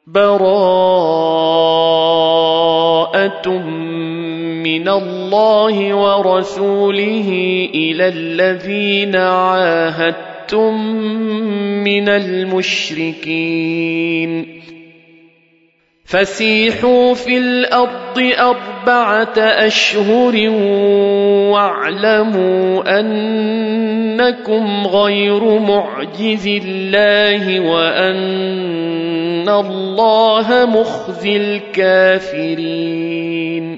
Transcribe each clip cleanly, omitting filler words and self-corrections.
براءة من الله ورسوله إلى الذين عاهدتم من المشركين فسيحوا في الأرض 4 أشهر واعلموا أنكم غير معجز الله وأن الله مخزي الكافرين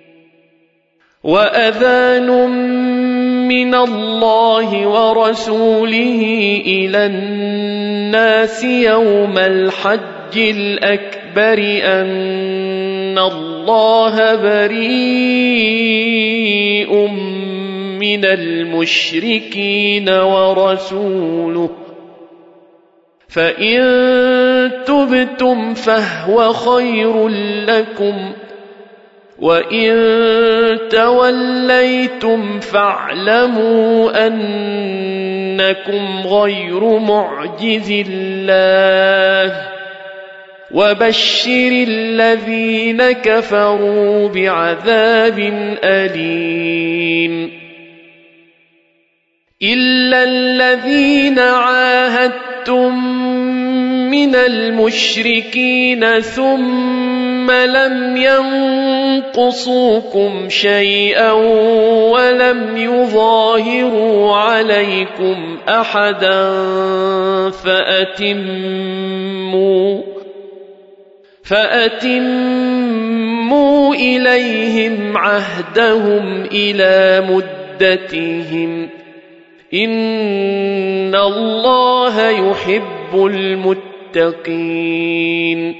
وأذان من الله ورسوله إلى الناس يوم الحج الأكبر أن الله بريء من المشركين ورسوله فإن تبتم فهو خير لكم وإن توليتم فاعلموا أنكم غير معجز الله وبشر الذين كفروا بعذاب أليم إلا الذين عاهدتم من المشركين ثم لم ينقصوكم شيئا ولم يظاهروا عليكم أحدا فأتموا إليهم عهدهم إلى مدتهم إن الله يحب المتقين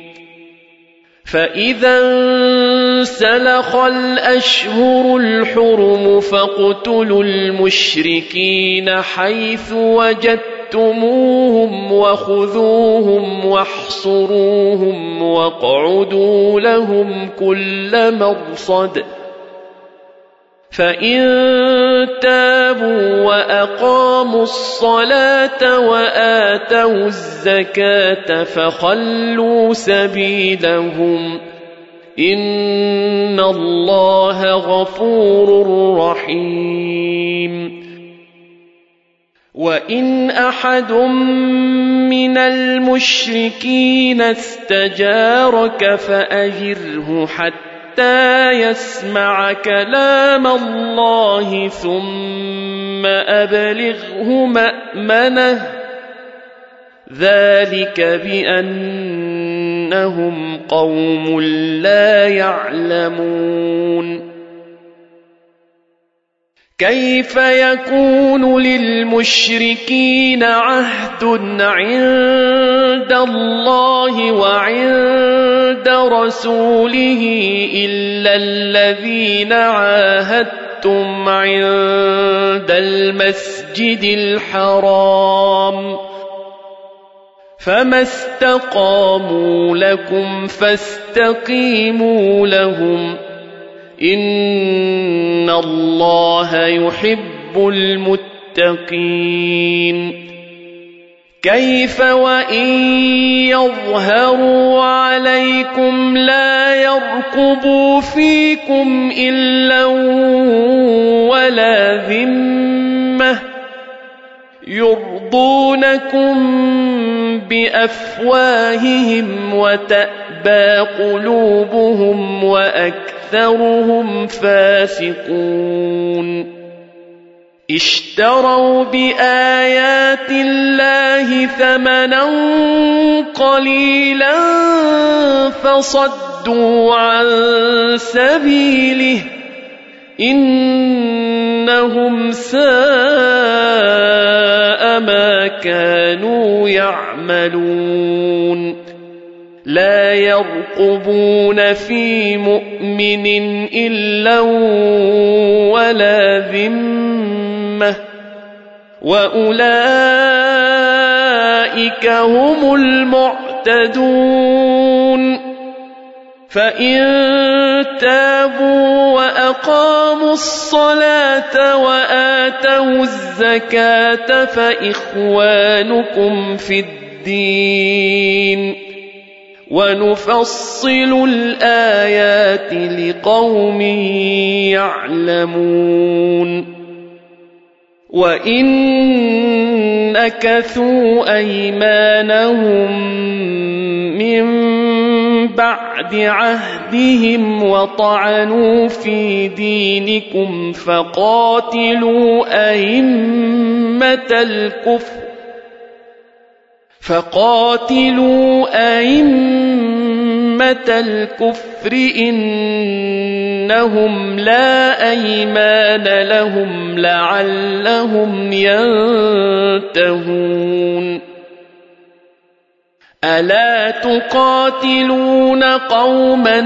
فإذا انسلخ الأشهر الحرم فاقتلوا المشركين حيث وجدتموهم وخذوهم واحصروهم واقعدوا لهم كل مرصد فإن تابوا وأقاموا الصلاة وآتوا الزكاة فخلوا سبيلهم إن الله غفور رحيم وإن أحد من المشركين استجارك فأجره حتى يسمع كلام الله ثم أبلغه مأمنه ذلك بأنهم قوم لا يعلمون كيف يكون للمشركين عهد عند الله وعند رسوله إلا الذين عاهدتم عند المسجد الحرام فما استقاموا لكم فاستقيموا لهم إن الله يحب المتقين كيف وإن يظهروا عليكم لا يرقبوا فيكم إلا ولا ذمة يرضونكم بأفواههم وتأبى قلوبهم وأكثرهم فاسقون اشتروا بآيات الله ثمنا قليلا فصدوا عن سبيله إنهم ساء ما كانوا يعملون لا يرقبون في مؤمن إلا ولا ذمة وأولئك هم المعتدون فإن تابوا وأقاموا الصلاة وآتوا الزكاة فإخوانكم في الدين ونفصل الآيات لقوم يعلمون وإن نكثوا أيمانهم من بعد عهدهم وطعنوا في دينكم فقاتلوا أئمة الكفر إنهم لا أيمان لهم لعلهم ينتهون ألا تقاتلون قوما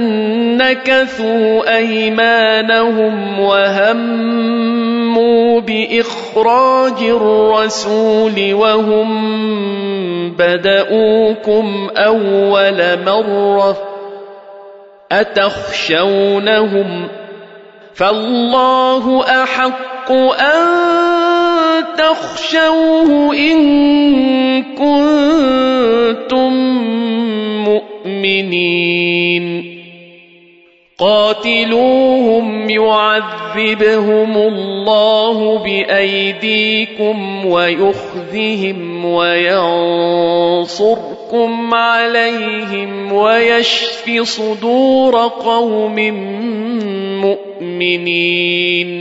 نكثوا أيمانهم وهموا بإخراج الرسول وهم بدؤوكم أول مرة أتخشونهم فالله أحق أن تخشوه إن كنتم مؤمنين قاتلوهم يعذبهم الله بأيديكم ويخزهم وينصركم عليهم ويشف صدور قوم مؤمنين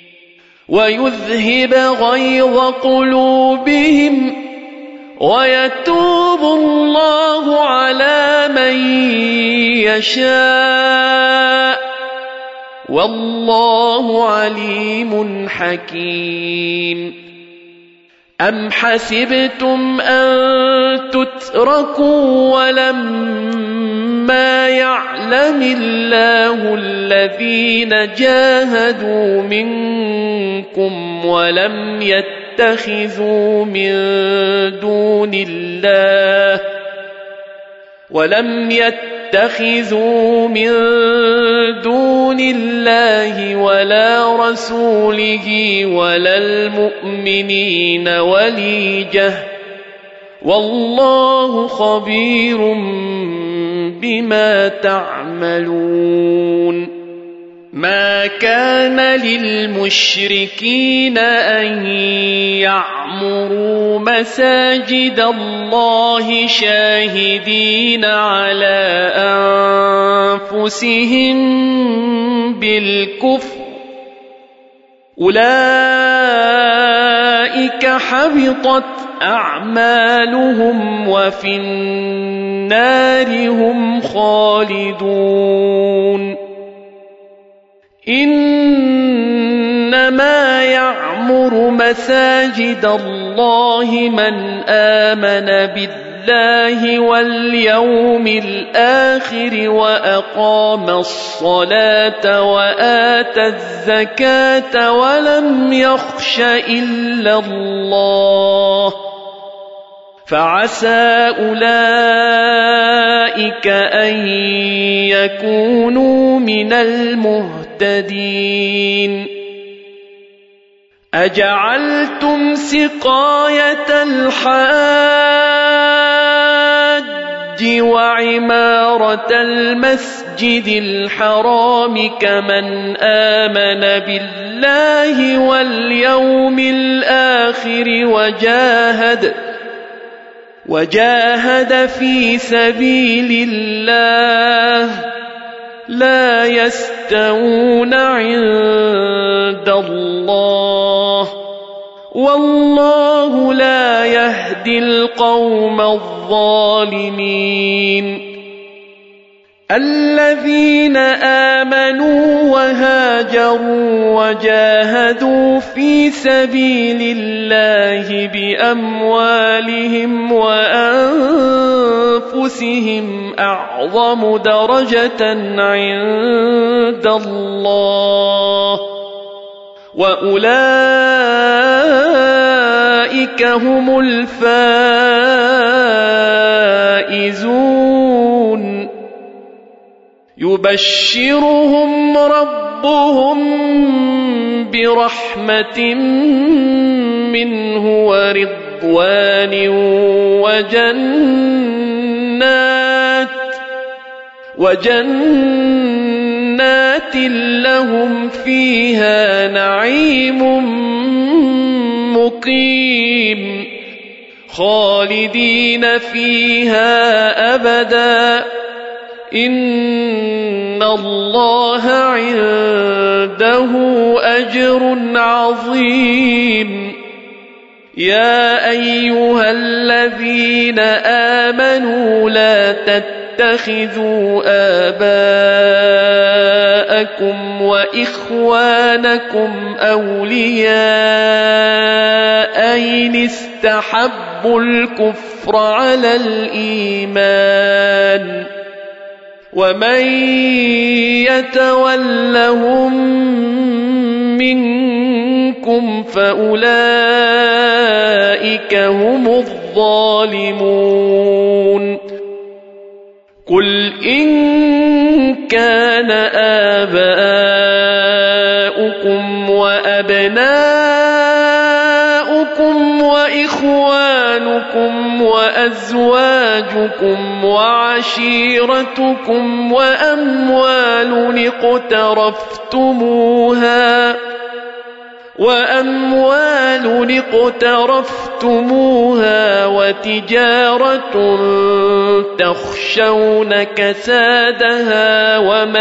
ويذهب غيظ قلوبهم ويتوب الله على من يشاء والله عليم حكيم أم حسبتم أن تتركوا ولما يعلم الله الذين جاهدوا منكم ولم يتخذوا من دون الله ولا رسوله ولا المؤمنين وليجة والله خبير بما تعملون ما كان للمشركين أن يعمروا مساجد الله شاهدين على أنفسهم بالكفر أولئك حبطت أعمالهم وفي النار هم خالدون إنما يعمر مساجد الله من آمن بالله واليوم الآخر وأقام الصلاة وآتى الزكاة ولم يخش إلا الله فعسى أولئك أن يكونوا من المهتدين أجعلتم سقاية الحاج وعمارة المسجد الحرام كمن آمن بالله واليوم الآخر وجاهد في سبيل الله لا يستوون عند الله والله لا يهدي القوم الظالمين الذين آمنوا وهاجروا وجاهدوا في سبيل الله بأموالهم وأنفسهم أعظم درجة عند الله وأولئك هم الفائزون يبشرهم ربهم برحمة منه ورضوان وجنات لهم فيها نعيم مقيم خالدين فيها أبدا إن الله عنده أجر عظيم يا أيها الذين آمنوا لا تتخذوا آباءكم وإخوانكم أولياء إن استحبوا الكفر على الإيمان ومن يتولهم منكم فأولئك هم الظالمون قل إن كان آباؤكم وأبناؤكم وإخوانكم وأزواجكم وعشيرتكم وأموال اقترفتموها وتجارة تخشون كسادها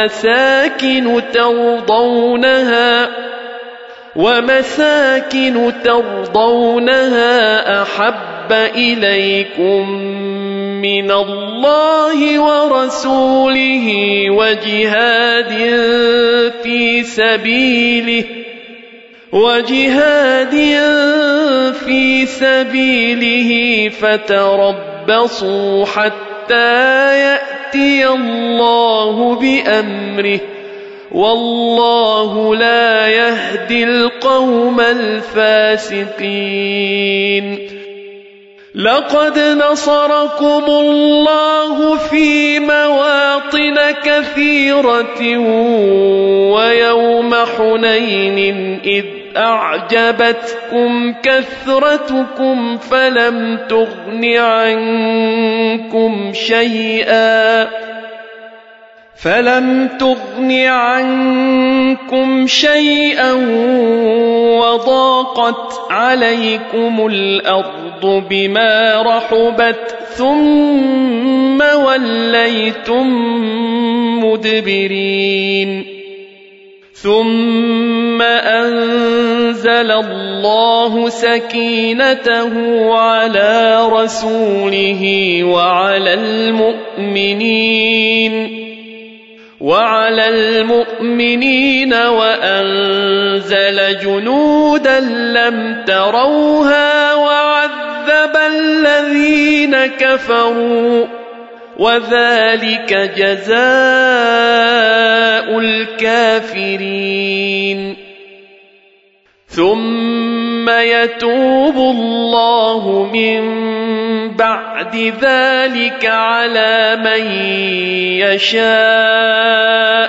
ومساكن ترضونها أحب إليكم من الله ورسوله وجهاد في سبيله فتربصوا حتى يأتي الله بأمره والله لا يهدي القوم الفاسقين لقد نصركم الله في مواطن كثيرة ويوم حنين إذ أعجبتكم كثرتكم فلم تغن عنكم شيئا وضاقت عليكم الأرض بما رحبت ثم وليتم مدبرين ثم أنزل الله سكينته على رسوله وعلى المؤمنين وأنزل جنودا لم تروها وعذب الذين كفروا وذلك جزاء الكافرين ثم يتوب الله من بعد ذلك على من يشاء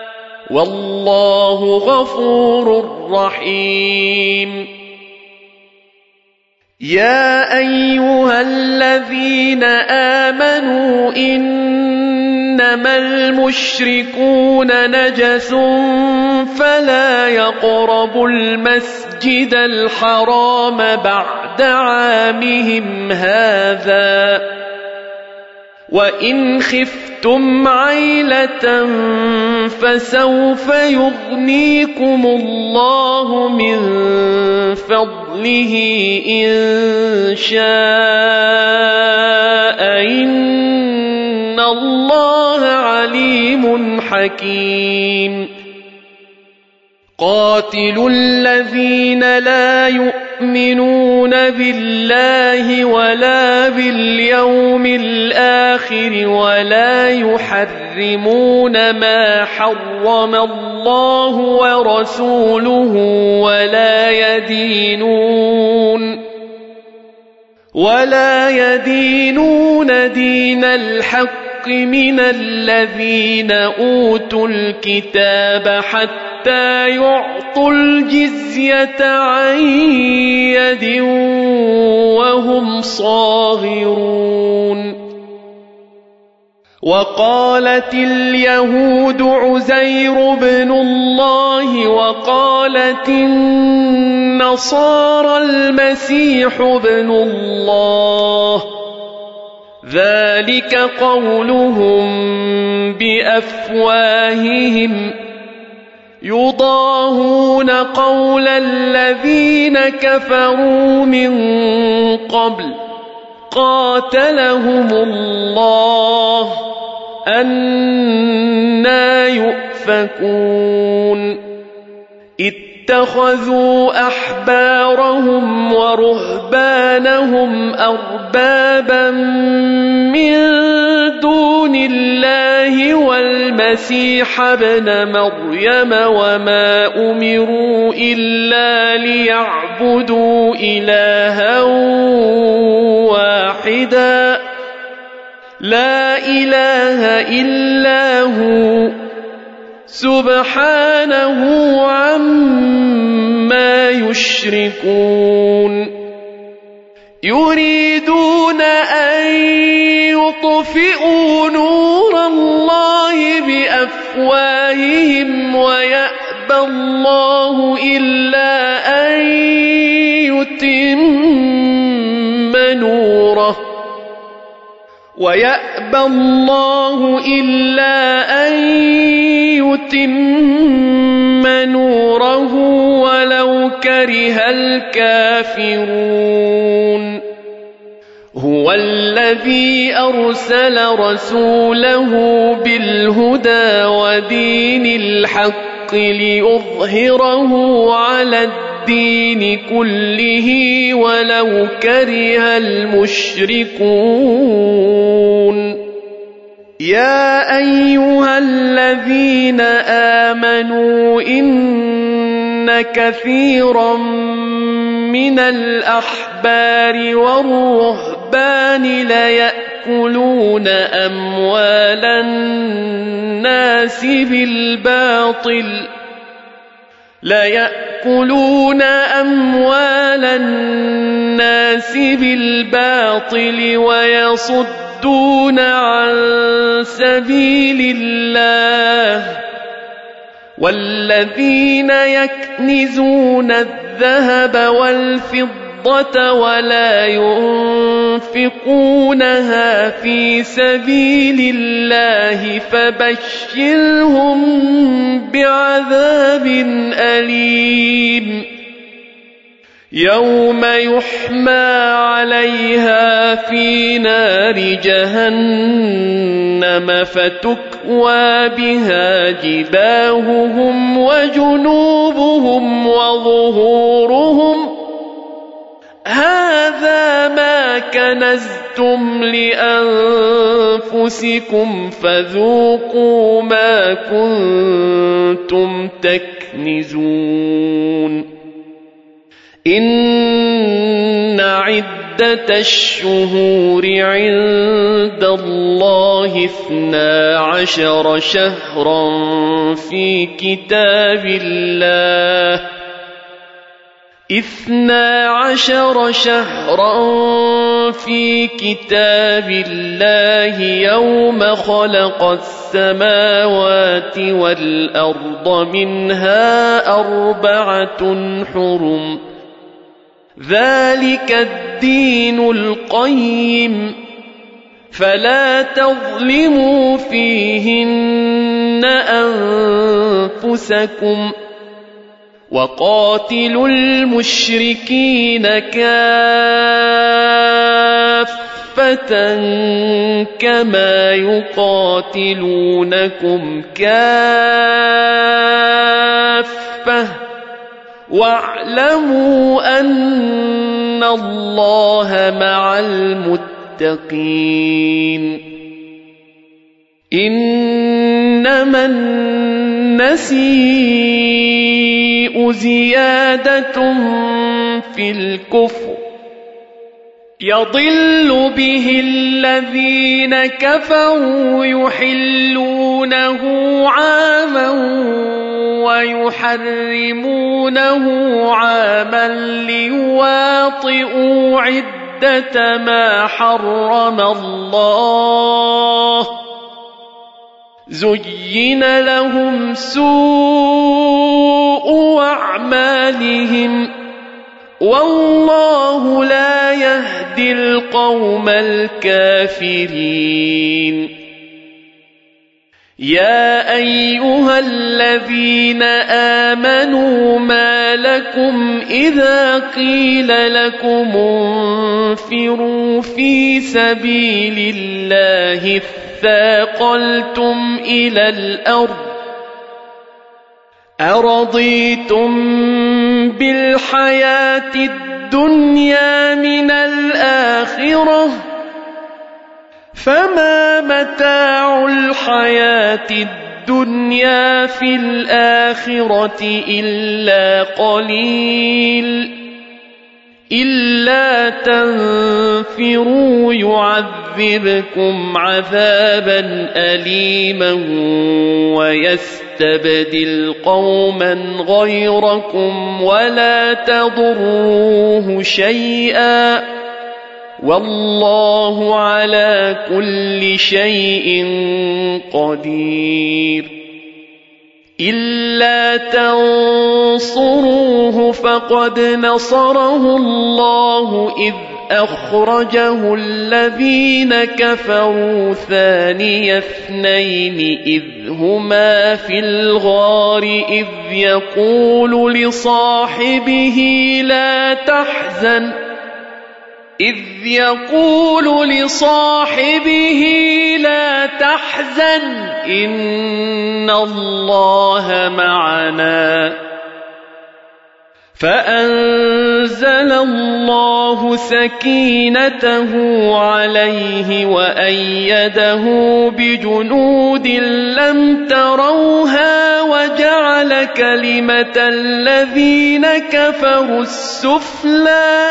والله غفور رحيم يا أيها الذين آمنوا إنما المشركون نجس فلا يقربوا المسجد الحرام بعد عامهم هذا وإن خفتم عيلة فسوف يغنيكم الله من فضله إن شاء إن الله عليم حكيم قاتلوا الذين لا يؤمنون بالله ولا باليوم الآخر ولا يحرمون ما حرم الله ورسوله ولا يدينون دين الحق من الذين أوتوا الكتاب حتى يعطوا الجزية عن يد وهم صاغرون وقالت اليهود عزير بن الله وقالت النصارى المسيح بن الله ذلك قولهم بأفواههم يضاهون قول الذين كفروا من قبل قاتلهم الله أنى يؤفكون اتخذوا أحبارهم ورهبانهم أربابا من دون الله والمسيح ابن مريم وما أمروا إلا ليعبدوا إلها واحدا لا إله إلا هو سبحانه عما يشركون يريدون أن يطفئوا نور الله بأفواههم ويأبى الله إلا أن يتم نوره ولو كره الكافرون هو الذي أرسل رسوله بالهدى ودين الحق ليظهره على الدين كله ولو كره المشركون يا أيها الذين آمنوا إن كثيرا من الأحبار والرهبان ليأكلون أموال الناس بالباطل ويصدون عن سبيل الله والذين يكنزون الذهب والفضة ولا ينفقونها في سبيل الله فبشرهم بعذاب أليم يوم يحمى عليها في نار جهنم فتكوى بها جباههم وجنوبهم وظهورهم هذا ما كنزتم لأنفسكم فذوقوا ما كنتم تكنزون إن عدة الشهور عند الله 12 شهرا في كتاب الله 12 شهرا في كتاب الله يوم خلق السماوات والأرض منها 4 حرم ذلك الدين القيم فلا تظلموا فيهن أنفسكم وقاتلوا المشركين كافة كما يقاتلونكم كافة واعلموا أن الله مع المتقين إنما النسيء زيادة في الكفر يضل به الذين كفروا يحلونه عاما ويحرمونه عاما ليواطئوا عدة ما حرم الله زين لهم سوء أعمالهم والله لا يهدي القوم الكافرين يا أيها الذين آمنوا ما لكم إذا قيل لكم انفروا في سبيل الله اثاقلتم إلى الأرض أرضيتم بالحياة الدنيا من الآخرة فما متاع الحياة الدنيا في الآخرة إلا قليل إلا تنفروا يعذبكم عذابا أليما ويستبدل قوما غيركم ولا تضروه شيئا والله على كل شيء قدير إلا تنصروه فقد نصره الله إذ أخرجه الذين كفروا ثاني اثنين إذ هما في الغار إذ يقول لصاحبه لا تحزن إن الله معنا فأنزل الله سكينته عليه وأيده بجنود لم تروها وجعل كلمة الذين كفروا السفلى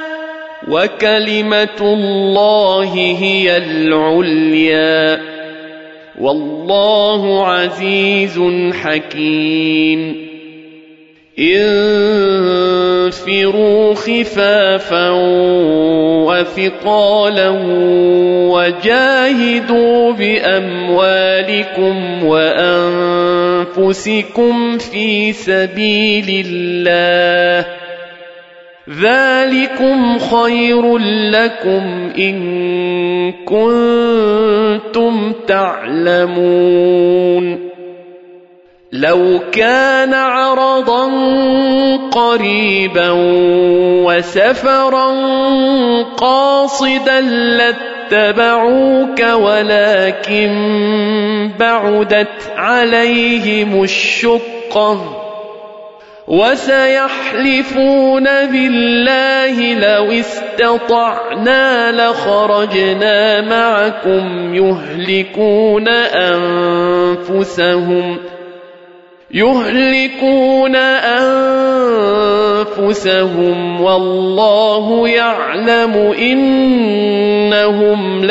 وكلمة الله هي العليا والله عزيز حكيم انفروا خفافا وثقالا وجاهدوا بأموالكم وأنفسكم في سبيل الله ذلكم خير لكم إن كنتم تعلمون لو كان عرضا قريبا وسفرا قاصدا لاتبعوك ولكن بعدت عليهم الشقة وسيحلفون بالله لو استطعنا لخرجنا معكم يهلكون أنفسهم والله يعلم إنهم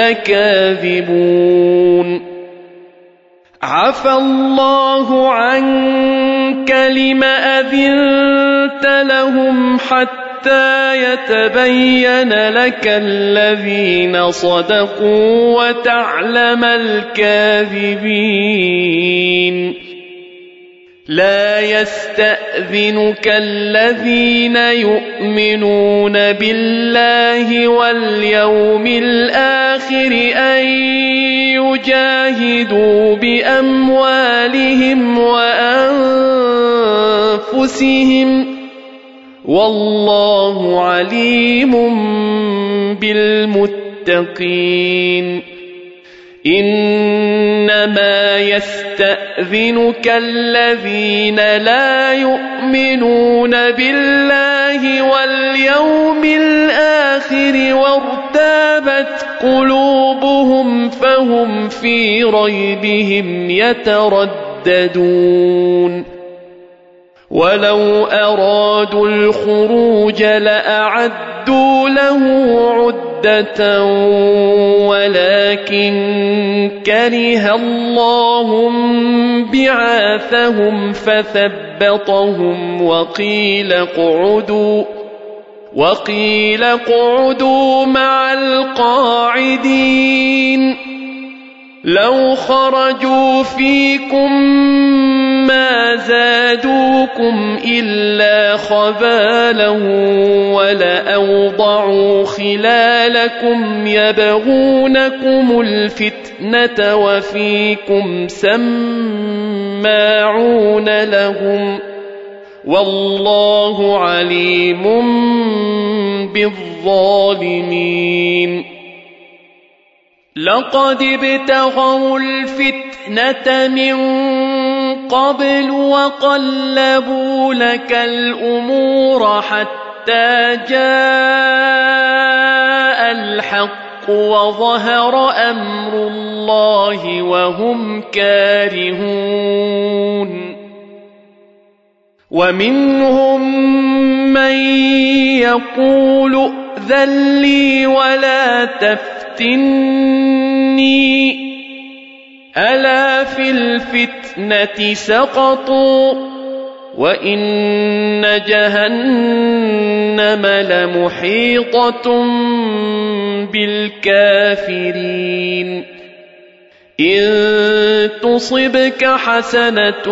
لكاذبون عفى الله عنك لم أذنت لهم حتى يتبين لك الذين صدقوا وتعلم الكاذبين لا يستأذنك الذين يؤمنون بالله واليوم الآخر أن يجاهدوا بأموالهم وأنفسهم والله عليم بالمتقين إنما يستأذنك الذين لا يؤمنون بالله واليوم الآخر وارتابت قلوبهم فهم في ريبهم يترددون ولو أرادوا الخروج لأعدوا له عدة ولكن كره الله بعاثهم فثبطهم وقيل اقعدوا مع القاعدين لو خرجوا فيكم ما زادوكم إلا خبالا ولأوضعوا خلالكم يبغونكم الفتنة وفيكم سماعون لهم والله عليم بالظالمين لقد ابتغوا الفتنة من قبل وقلبوا لك الأمور حتى جاء الحق وظهر أمر الله وهم كارهون ومنهم من يقول ائذن لي ولا تفتني ألا في الفتنة سقطوا وإن جهنم لمحيطة بالكافرين إن تصبك حسنة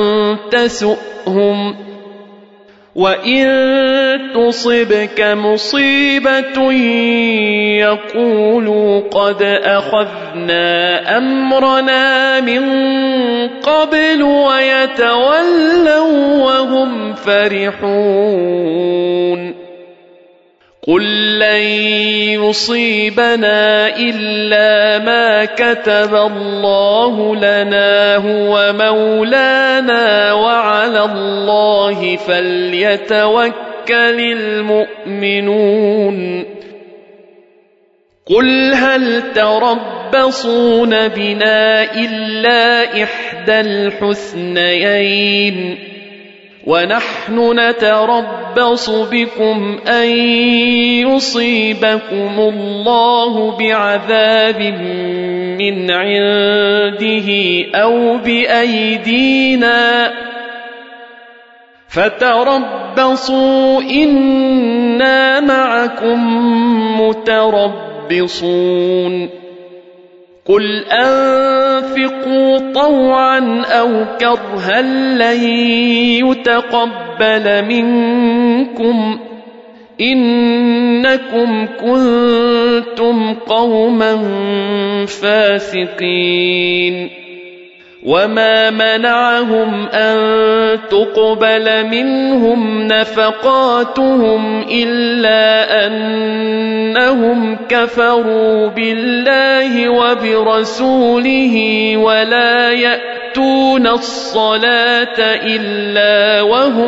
تسؤهم وإن تصبك مصيبة يقولوا قد أخذنا أمرنا من قبل ويتولوا وهم فرحون قل لن يصيبنا إلا ما كتب الله لنا هو مولانا وعلى الله فليتوكل المؤمنون قل هل تربصون بنا إلا إحدى الحسنيين ونحن نتربص بكم أن يصيبكم الله بعذاب من عنده أو بأيدينا فتربصوا إنا معكم متربصون قل أنفقوا طوعا أو كرها لن يتقبل منكم إنكم كنتم قوما فاسقين وما منعهم أن تقبل منهم نفقاتهم إلا أنهم كفروا بالله وبرسوله ولا يأتون الصلاة إلا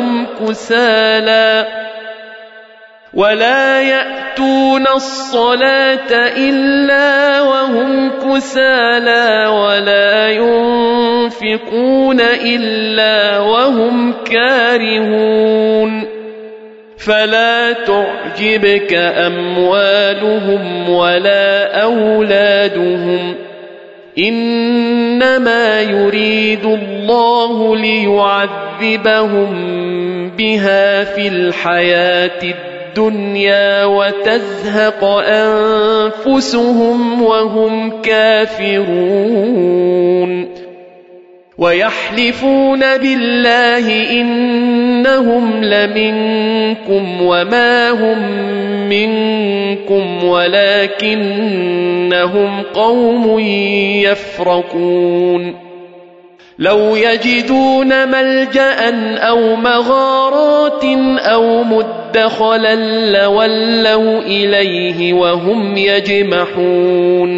وهم كسالى ولا ينفقون إلا وهم كارهون فلا تعجبك أموالهم ولا أولادهم إنما يريد الله ليعذبهم بها في الحياة الدنيا وتزهق أنفسهم وهم كافرون ويحلفون بالله إنهم لمنكم وما هم منكم ولكنهم قوم يفرقون لو يجدون ملجأ أو مغارات أو مدخلا لولوا إليه وهم يجمحون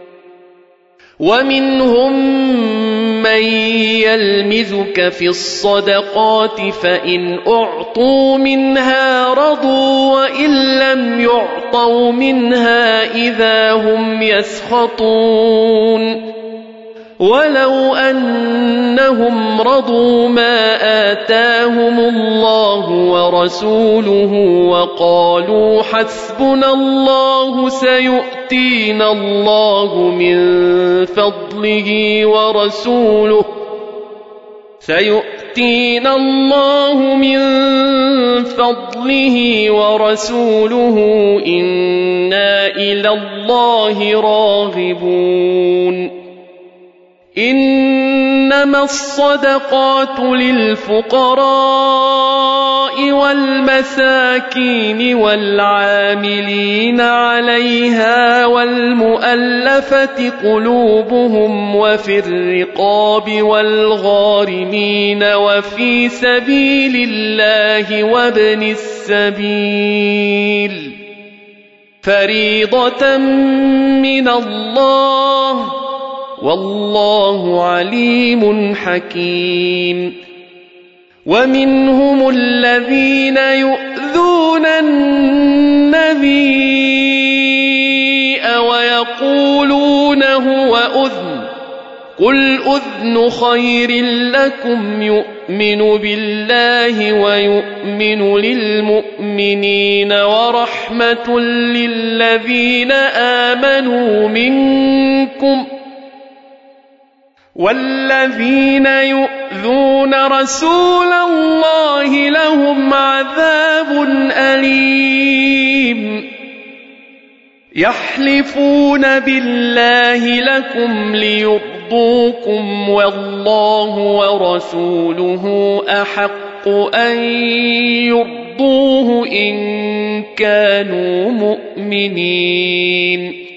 ومنهم من يلمزك في الصدقات فإن أعطوا منها رضوا وإن لم يعطوا منها إذا هم يسخطون ولو أنهم رضوا ما آتاهم الله ورسوله وقالوا حسبنا الله سيؤتينا الله من فضله ورسوله إنا إلى الله راغبون إنما الصدقات للفقراء والمساكين والعاملين عليها والمؤلفة قلوبهم وفي الرقاب والغارمين وفي سبيل الله وابن السبيل فريضة من الله والله عليم حكيم. ومنهم الذين يؤذون النبي ويقولون هو أذن قل أذن خير لكم يؤمن بالله ويؤمن للمؤمنين ورحمة للذين آمنوا منكم والذين يؤذون رسول الله لهم عذاب أليم. يحلفون بالله لكم ليرضوكم والله ورسوله أحق أن يرضوه إن كانوا مؤمنين.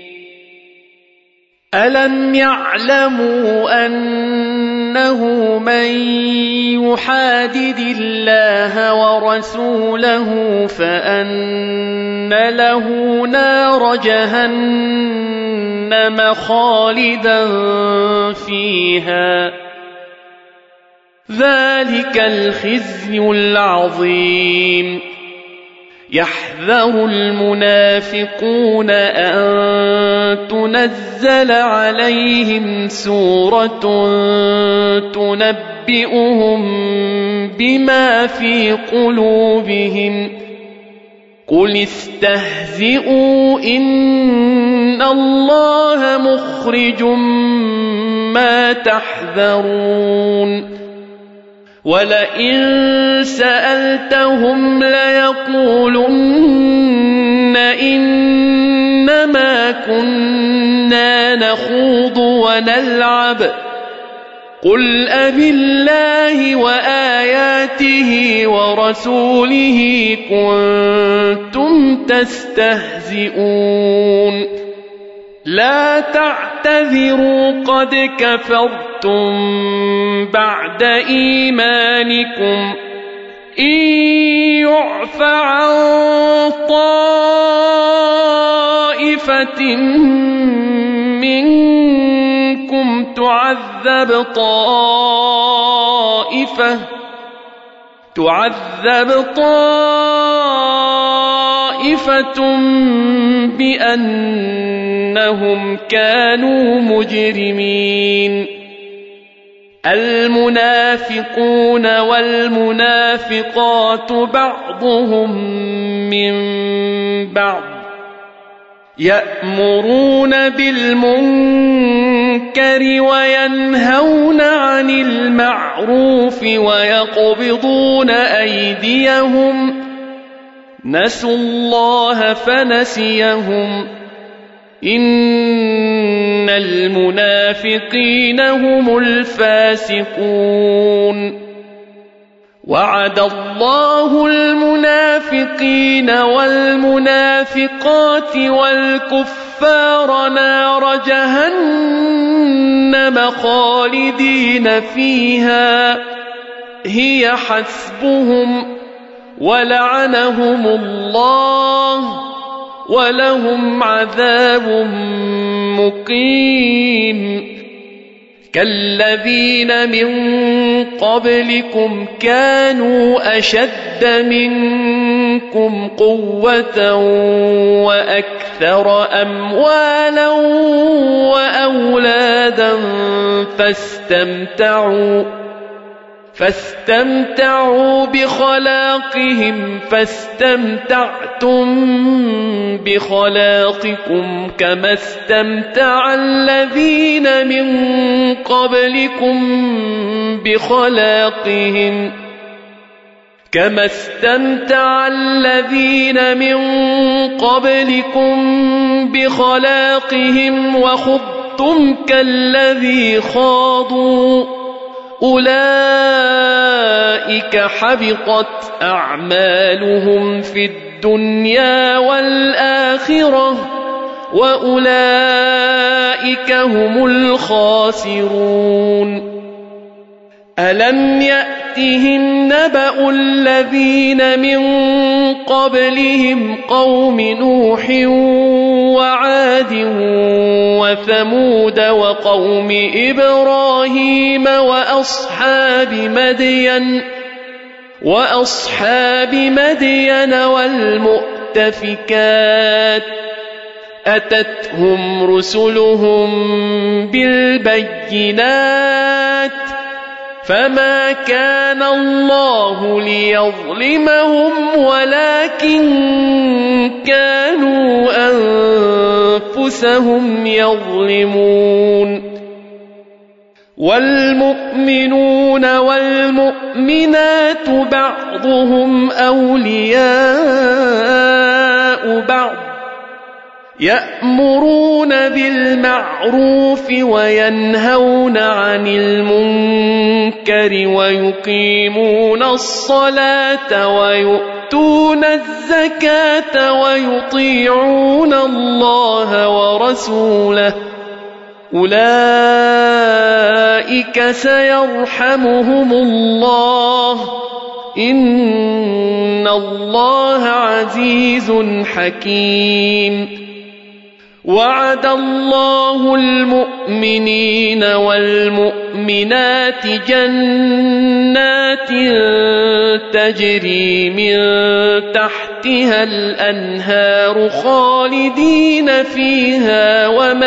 ألم يعلموا أنه من يحادد الله ورسوله فأن له نار جهنم خالدا فيها ذلك الخزي العظيم. يحذر المنافقون أن تنزل عليهم سورة تنبئهم بما في قلوبهم قل استهزئوا إن الله مخرج ما تحذرون. ولئن سألتهم ليقولن إنما كنا نخوض ونلعب قل أبالله وآياته ورسوله كنتم تستهزئون. لا تعتذروا قد كفرتم بعد إيمانكم إن يعف عن طائفة منكم تعذب طائفة بأنهم كانوا مجرمين. المنافقون والمنافقات بعضهم من بعض يأمرون بالمنكر وينهون عن المعروف ويقبضون أيديهم نسوا الله فنسيهم إن المنافقين هم الفاسقون. وعد الله المنافقين والمنافقات والكفار نار جهنم خالدين فيها هي حسبهم ولعنهم الله ولهم عذاب مقيم. كالذين من قبلكم كانوا أشد منكم قوة وأكثر أموالا وأولادا فاستمتعوا بخلاقهم فاستمتعتم بخلاقكم كما استمتع الذين من قبلكم بخلاقهم وخضتم خضتم كالذي خاضوا أولئك حبطت أعمالهم في الدنيا والآخرة وأولئك هم الخاسرون ألم يأتهم نبأ الذين من قبلهم قوم نوح وعاد وثمود وقوم إبراهيم وأصحاب مدين والمؤتفكات أتتهم رسلهم بالبينات فما كان الله ليظلمهم ولكن كانوا أنفسهم يظلمون والمؤمنون والمؤمنات بعضهم أولياء بعض يأمرون بالمعروف وينهون عن المنكر ويقيمون الصلاة ويؤتون الزكاة ويطيعون الله ورسوله أولئك سيرحمهم الله إن الله عزيز حكيم وعد الله المؤمنين والمؤمنات جنات تجري من تحتها الأنهار خالدين فيها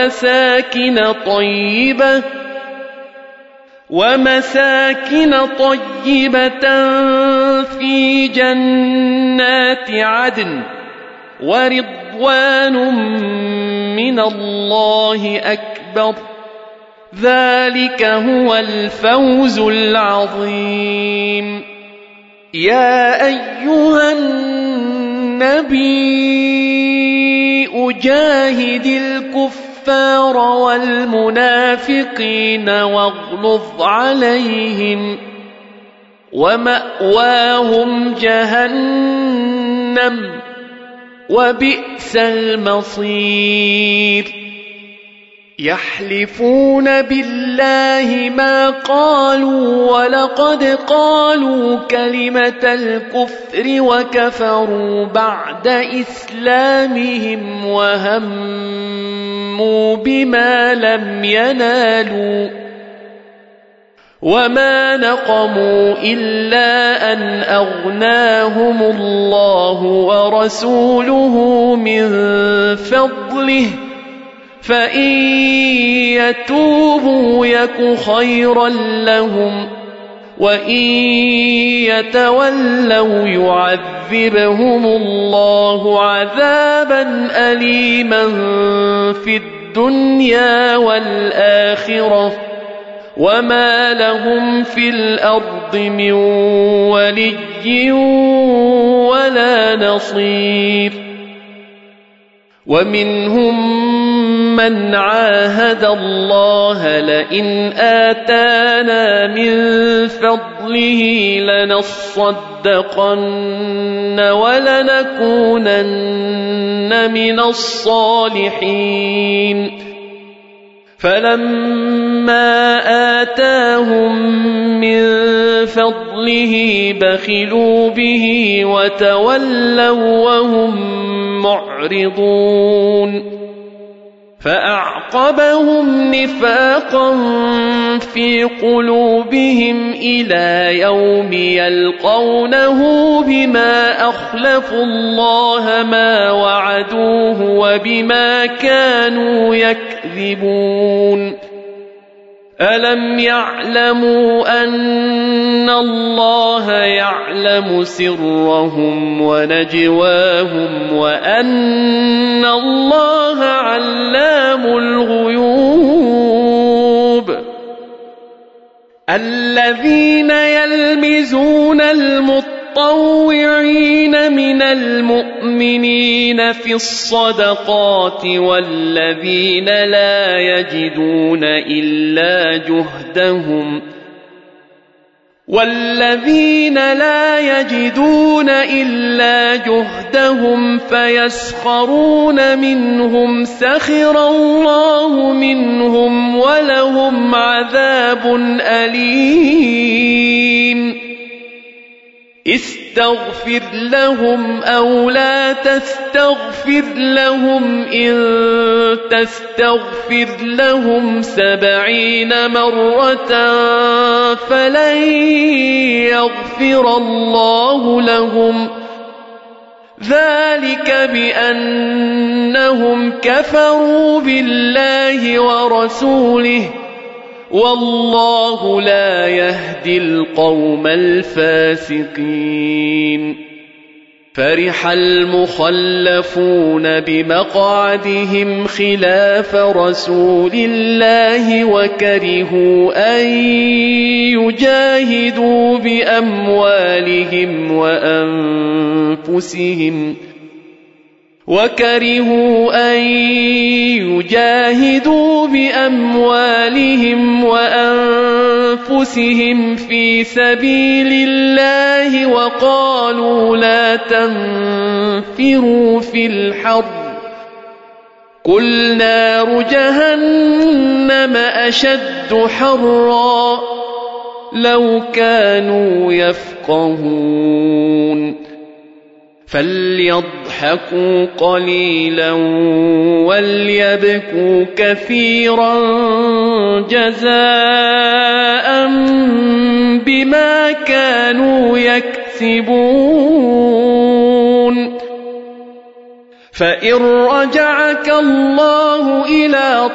ومساكن طيبة في جنات عدن ورضوان من الله أكبر ذلك هو الفوز العظيم يا أيها النبي جاهد الكفار والمنافقين واغلظ عليهم ومأواهم جهنم وبئس المصير يحلفون بالله ما قالوا ولقد قالوا كلمة الكفر وكفروا بعد إسلامهم وهموا بما لم ينالوا وما نقموا إلا أن أغناهم الله ورسوله من فضله فإن يتوبوا يك خيرا لهم وإن يتولوا يعذبهم الله عذابا أليما في الدنيا والآخرة وما لهم في الأرض من ولي ولا نصير ومنهم من عاهد الله لئن آتانا من فضله لنصدقن ولنكونن من الصالحين فلما آتاهم من فضله بخلوا به وتولوا وهم معرضون فأعقبهم نفاقا في قلوبهم إلى يوم يلقونه بما أخلفوا الله ما وعدوه وبما كانوا يكذبون ألم يعلموا أن الله يعلم سرهم ونجواهم وأن الله علام الغيوب الذين يلمزون المتقين المتطوعين من المؤمنين في الصدقات والذين لا يجدون إلا جهدهم فيسخرون منهم سخر الله منهم ولهم عذاب أليم استغفر لهم أو لا تستغفر لهم إن تستغفر لهم 70 مرة فلن يغفر الله لهم ذلك بأنهم كفروا بالله ورسوله والله لا يهدي القوم الفاسقين فرح المخلفون بمقعدهم خلاف رسول الله وكرهوا أن يجاهدوا بأموالهم وأنفسهم في سبيل الله وقالوا لا تنفروا في الحر قل نار جهنم أشد حرا لو كانوا يفقهون فليضحكوا قليلا وليبكوا كثيرا جزاء بما كانوا يكسبون فإن رجعك الله إلى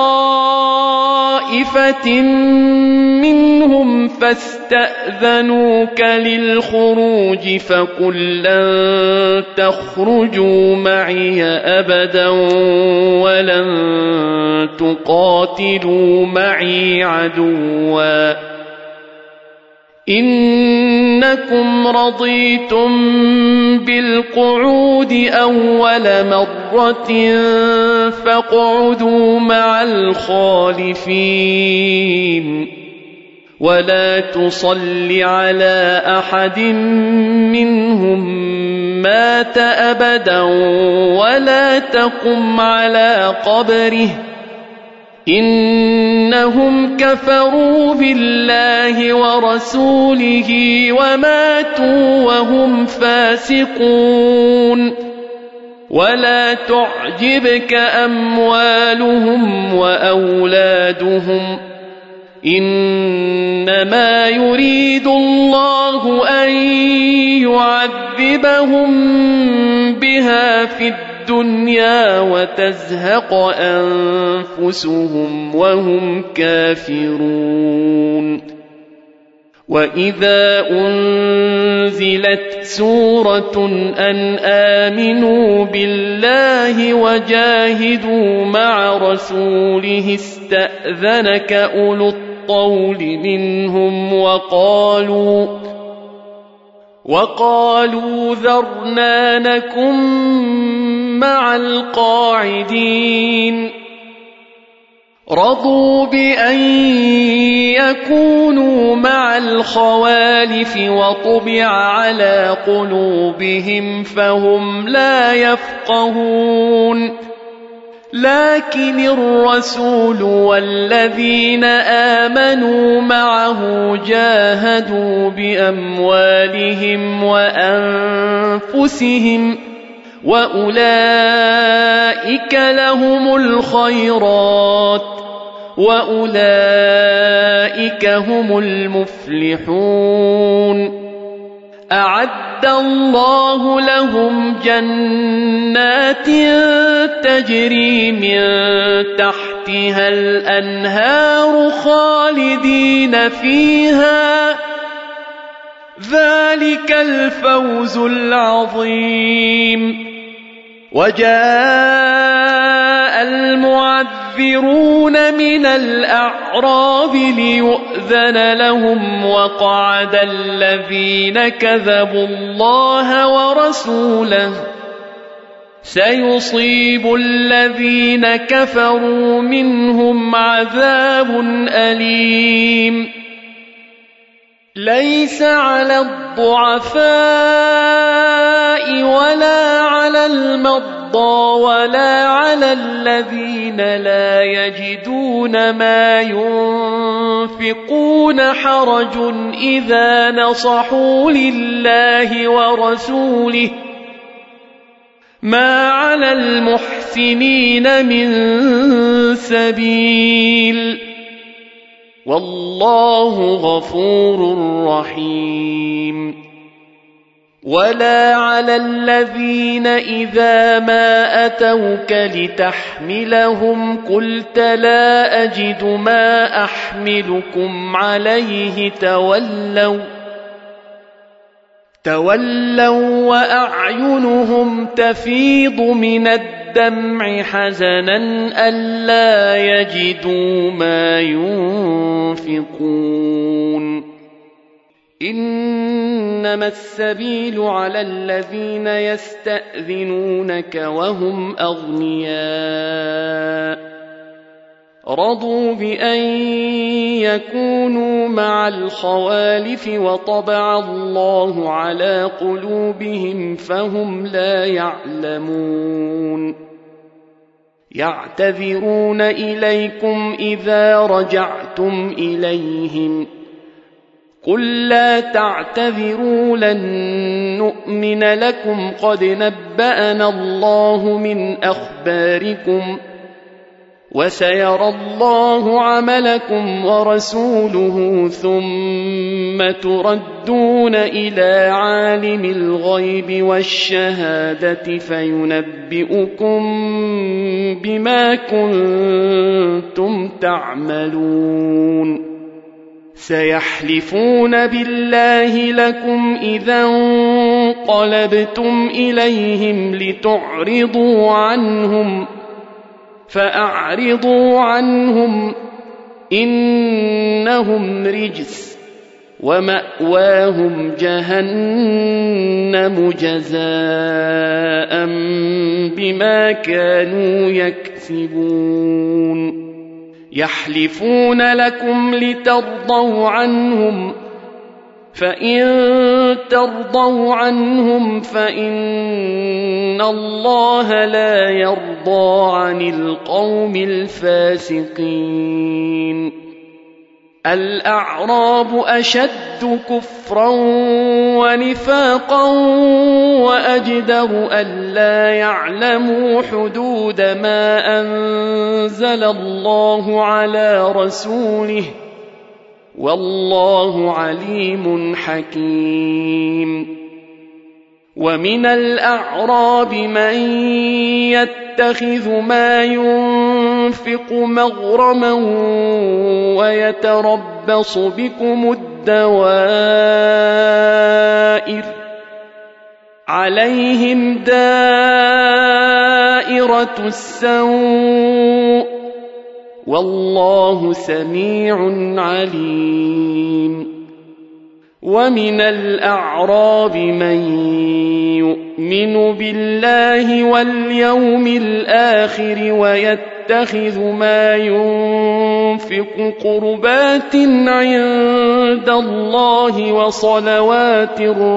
طائفة منهم فاستأذنوك للخروج فقل لن تخرجوا معي أبدا ولن تقاتلوا معي عدوا إنكم رضيتم بالقعود أول مرة فاقعدوا مع الخالفين ولا تصل على أحد منهم مات أبدا ولا تقم على قبره إنهم كفروا بالله ورسوله وماتوا وهم فاسقون ولا تعجبك أموالهم وأولادهم إنما يريد الله أن يعذبهم بها في الدنيا وتزهق أنفسهم وهم كافرون وإذا أنزلت سورة أن آمنوا بالله وجاهدوا مع رسوله استأذنك أولو الطول منهم وقالوا ذرنا نكن مع القاعدين رضوا بأن يكونوا مع الخوالف وطبع على قلوبهم فهم لا يفقهون لكن الرسول والذين آمنوا معه جاهدوا بأموالهم وأنفسهم وأولئك لهم الخيرات وأولئك هم المفلحون أعد الله لهم جنات تجري من تحتها الأنهار خالدين فيها ذلك الفوز العظيم وجاء المعذرون من الأعراب ليؤذن لهم وقعد الذين كذبوا الله ورسوله سيصيب الذين كفروا منهم عذاب أليم ليس على الضعفاء ولا على المرضى ولا على الذين لا يجدون ما ينفقون حرج إذا نصحوا لله ورسوله ما على المحسنين من سبيل والله غفور رحيم ولا على الذين إذا ما أتوك لتحملهم قلت لا أجد ما أحملكم عليه تولوا وأعينهم تفيض من الدمع حزنا ألا يجدوا ما ينفقون إنما السبيل على الذين يستأذنونك وهم أغنياء رضوا بأن يكونوا مع الخوالف وطبع الله على قلوبهم فهم لا يعلمون يعتذرون إليكم إذا رجعتم إليهم قل لا تعتذروا لن نؤمن لكم قد نبأنا الله من أخباركم وسيرى الله عملكم ورسوله ثم تردون إلى عالم الغيب والشهادة فينبئكم بما كنتم تعملون سيحلفون بالله لكم إذا انقلبتم إليهم لتعرضوا عنهم فأعرضوا عنهم إنهم رجس ومأواهم جهنم جزاء بما كانوا يكسبون يحلفون لكم لترضوا عنهم فإن ترضوا عنهم فإن الله لا يرضى عن القوم الفاسقين الأعراب أشد كفرا ونفاقا وأجدر ألا يعلموا حدود ما أنزل الله على رسوله والله عليم حكيم ومن الأعراب من يتخذ ما ينفق مغرما ويتربص بكم الدوائر عليهم دائرة السوء والله سميع عليم ومن الأعراب من يؤمن بالله واليوم الآخر ويتخذ ما ينفق قربات عند الله وصلوات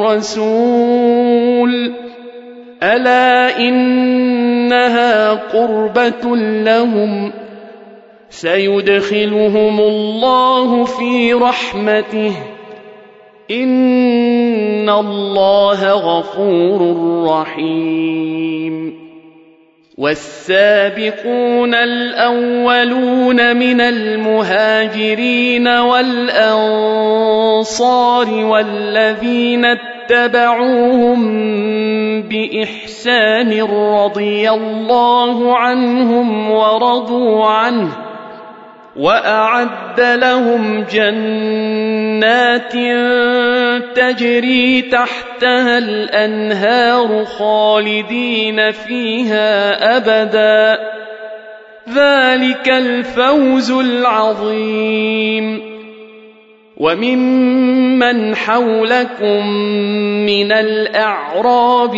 الرسول ألا إنها قربة لهم سيدخلهم الله في رحمته إن الله غفور رحيم والسابقون الأولون من المهاجرين والأنصار والذين اتبعوهم بإحسان رضي الله عنهم ورضوا عنه وأعد لهم جنات تجري تحتها الأنهار خالدين فيها أبدا ذلك الفوز العظيم. وممن حولكم من الأعراب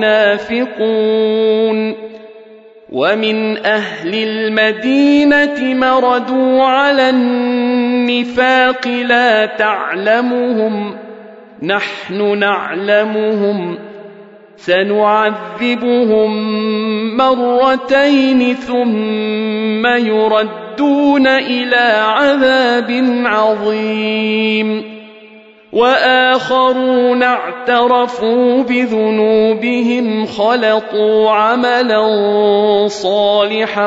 منافقون ومن أهل المدينة مردوا على النفاق لا تعلمهم نحن نعلمهم سنعذبهم مرتين ثم يردون إلى عذاب عظيم. وآخرون اعترفوا بذنوبهم خلطوا عملا صالحا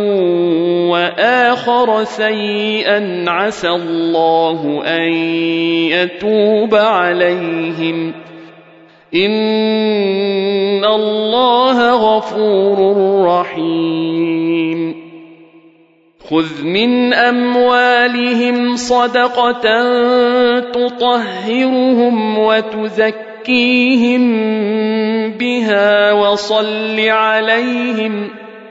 وآخر سيئا عسى الله أن يتوب عليهم إن الله غفور رحيم. خذ من أموالهم صدقة تطهرهم وتزكيهم بها وصل عليهم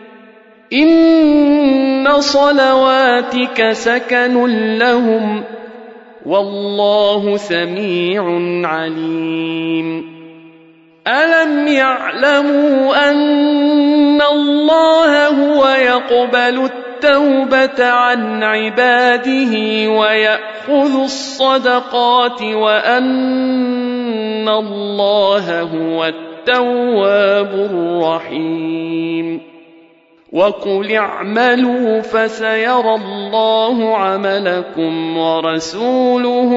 إن صلواتك سكن لهم والله سميع عليم. ألم يعلموا أن الله هو يقبل التوبة عن عباده ويأخذ الصدقات وأن الله هو التواب الرحيم. وقل اعملوا فسيرى الله عملكم ورسوله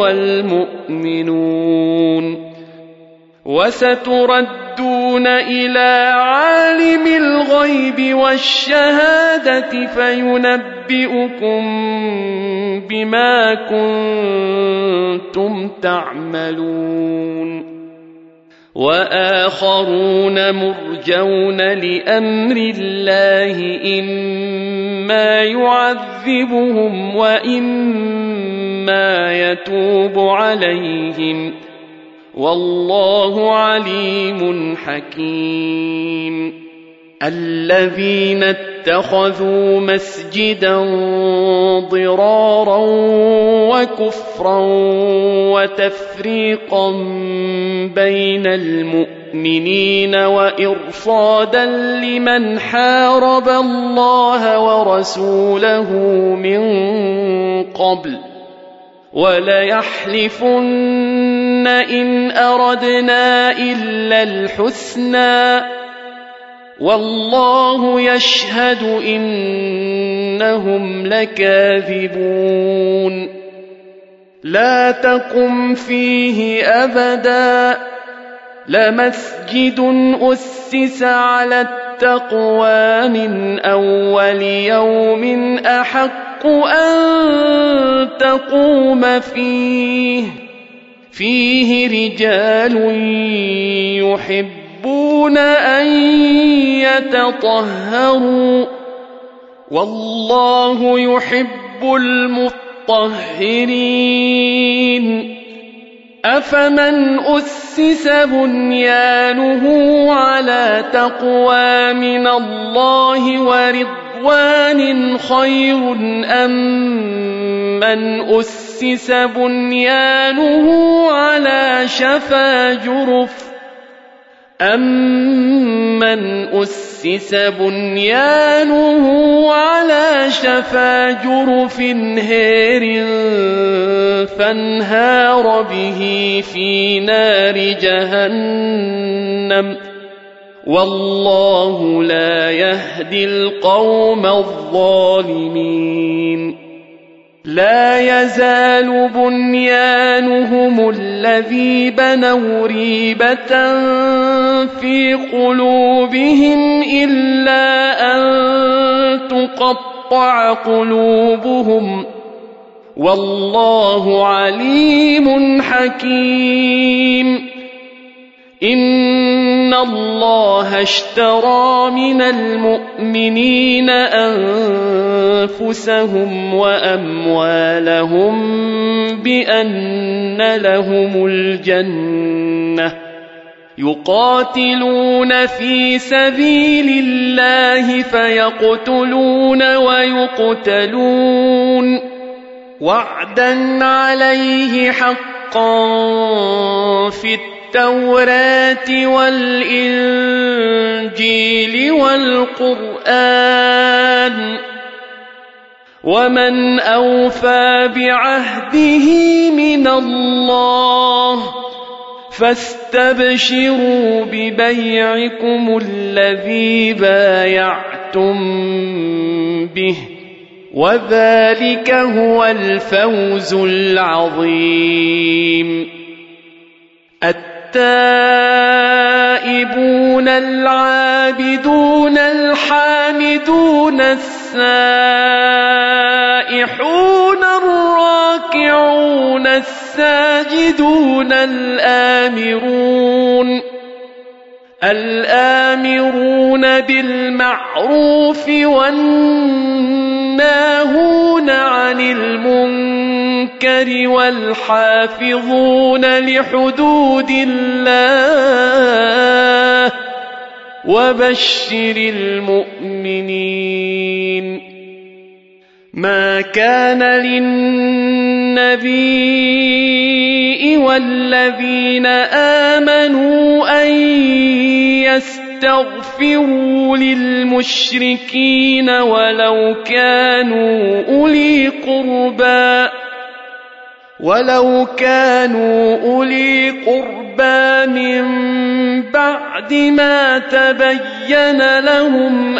والمؤمنون وستردون إلى عالم الغيب والشهادة فينبئكم بما كنتم تعملون. وآخرون مرجون لأمر الله إما يعذبهم وإما يتوب عليهم والله عليم حكيم. الذين اتخذوا مسجدا ضرارا وكفرا وتفريقا بين المؤمنين وإرصادا لمن حارب الله ورسوله من قبل وليحلفن إن أردنا إلا الحسنى والله يشهد إنهم لكاذبون. لا تقم فيه أبدا لمسجد أسس على التقوى من أول يوم أحق أن تقوم فيه رجال يحبون أن يتطهروا والله يحب المطهرين. أفمن أسس بنيانه على تقوى من الله ورضوان خير أم من أسس بنيانه على شفا جرف هير فانهار به في نار جهنم والله لا يهدي القوم الظالمين. لا يزال بنيانهم الذي بنوا ريبة في قلوبهم إلا أن تقطع قلوبهم والله عليم حكيم. إن الله اشترى من المؤمنين أنفسهم وأموالهم بأن لهم الجنة يقاتلون في سبيل الله فيقتلون ويقتلون وعدا عليه حقا في التوراة والإنجيل والقرآن ومن أوفى بعهده من الله فاستبشروا ببيعكم الذي بايعتم به وذلك هو الفوز العظيم. التائبون العابدون الحامدون السائحون الراكعون الساجدون الآمرون بالمعروف والناهون عن المنكر والحافظون لحدود الله وبشر المؤمنين. ما كان للنبي والذين آمنوا أن يستغفروا للمشركين ولو كانوا أولي قربى من بعد ما تبين لهم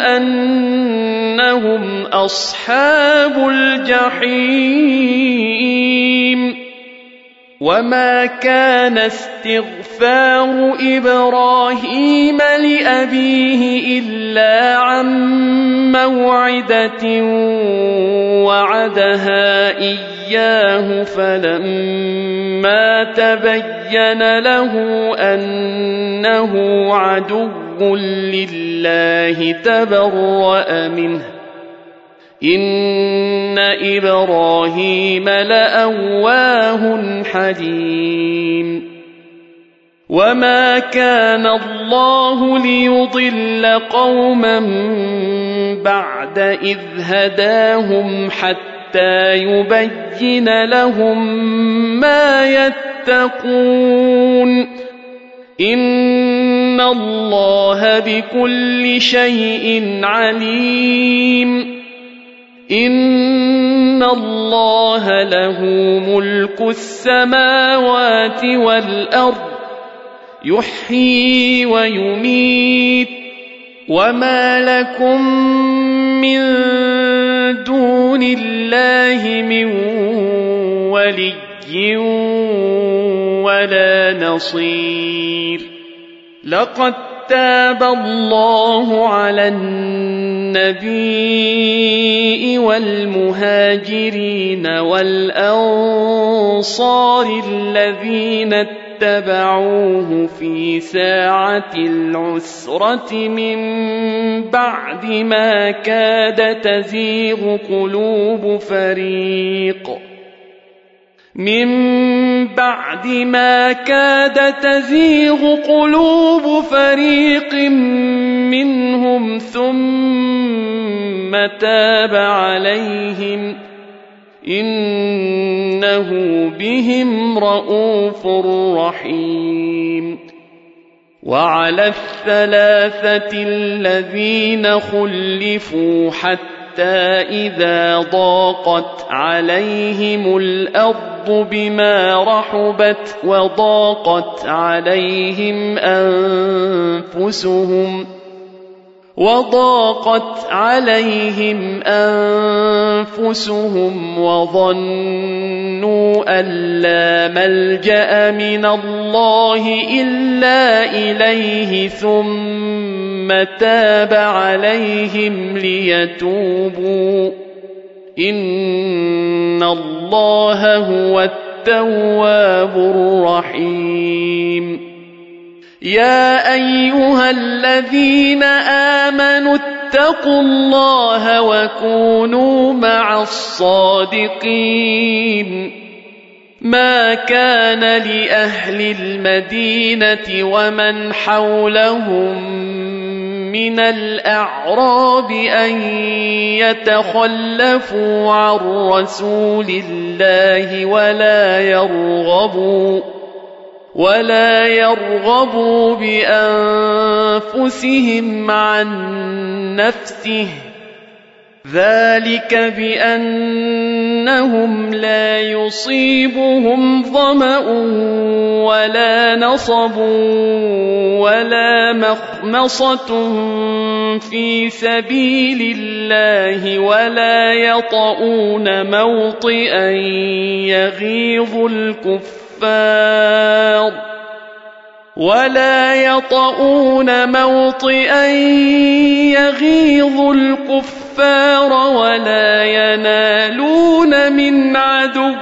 أنهم أصحاب الجحيم. وما كان استغفار إبراهيم لأبيه إلا عن موعدة وعدها إياه فلما تبين له أنه عدو لله تبرأ منه إن إبراهيم لأواه حليم. وما كان الله ليضل قوما بعد إذ هداهم حتى يبين لهم ما يتقون إن الله بكل شيء عليم. إن الله له ملك السماوات والأرض يحيي ويميت وما لكم من دون الله من ولي ولا نصير. لقد تاب الله على النبي والمهاجرين والأنصار الذين اتبعوه في ساعة العسرة من بعد ما كاد تزيغ قلوب فريق منهم ثم تاب عليهم إنه بهم رءوف رحيم. وعلى الثلاثة الذين خلفوا حتى إذا ضاقت عليهم الأرض بما رحبت وضاقت عليهم أنفسهم وظنوا أن لا ملجأ من الله إلا إليه ثم تاب عليهم ليتوبوا إن الله هو التواب الرحيم. يا أيها الذين آمنوا اتقوا الله وكونوا مع الصادقين ما كان لأهل المدينة ومن حولهم من الأعراب أن يتخلفوا عن رسول الله ولا يرغبوا بأنفسهم عن نفسه، ذلك بأنهم لا يصيبهم ظمأ ولا نصب ولا مخمصة في سبيل الله ولا يطؤون موطئا يغيظ الكفار ولا ينالون من عدو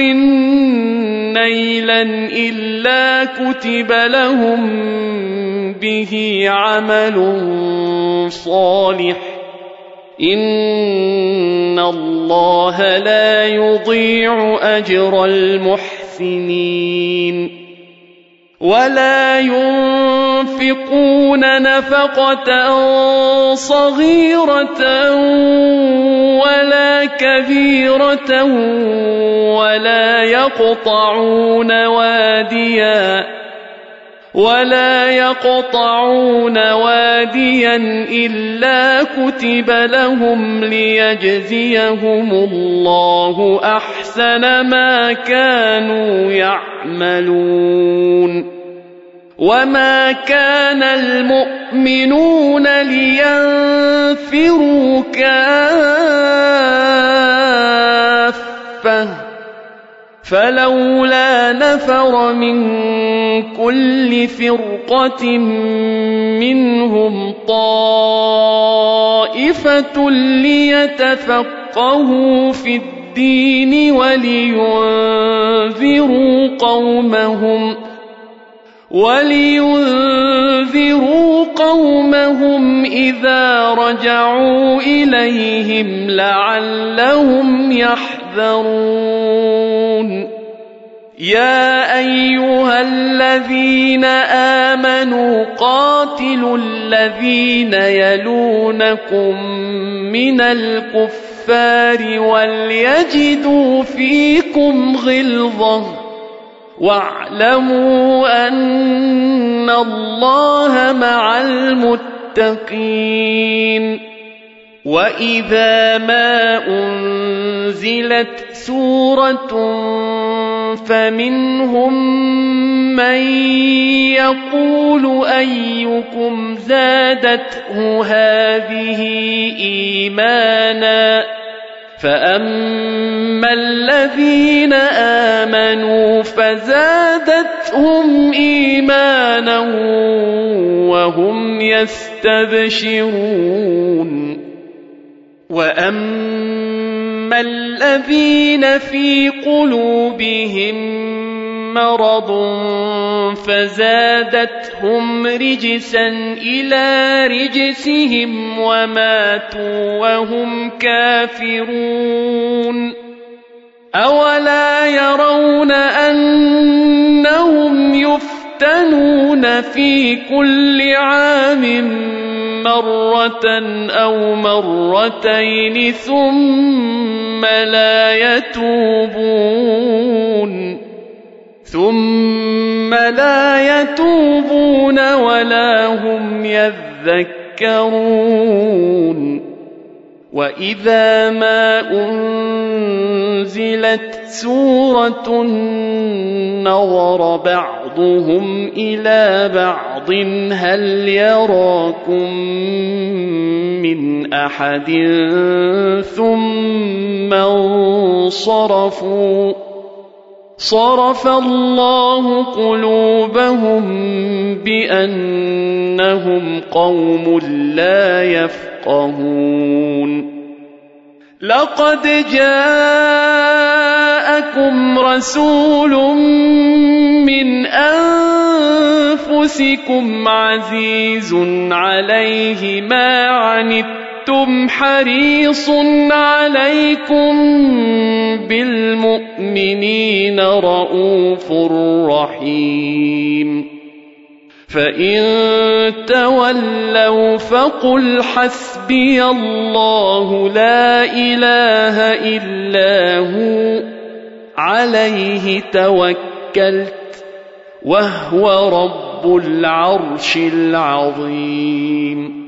نيلا إلا كتب لهم به عمل صالح، إن الله لا يضيع أجر المحسنين. ولا ينفقون نفقة صغيرة ولا كبيرة ولا يقطعون واديا إلا كتب لهم ليجزيهم الله أحسن ما كانوا يعملون. وما كان المؤمنون لينفروا كافة، فلولا نفر من كل فرقة منهم طائفة ليتفقهوا في الدين ولينذروا قومهم إذا رجعوا إليهم لعلهم يحذرون. يا أيها الذين آمنوا قاتلوا الذين يلونكم من الكفار وليجدوا فيكم غلظة، واعلموا أن الله مع المتقين. وإذا ما أنزلت سورة فمنهم من يقول أيكم زادته هذه إيمانا، فأما الذين آمنوا فزادتهم إيمانا وهم يستبشرون. وأما الذين في قلوبهم مرض فزادتهم رجسا إلى رجسهم وماتوا وهم كافرون. أولا يرون أنهم يفتنون في كل عام مرة أو مرتين ثم لا يتوبون ولا هم يذكرون. وإذا ما أنزلت سورة نظر بعضهم إلى بعض هل يراكم من أحد ثم انصرفوا، صرف الله قلوبهم بأنهم قوم لا يفقهون. لقد جاءكم رسول من أنفسكم عزيز عليه ما عنتم توليتم حريص عليكم بالمؤمنين رءوف رحيم فإن تولوا فقل حسبي الله لا إله إلا هو عليه توكلت وهو رب العرش العظيم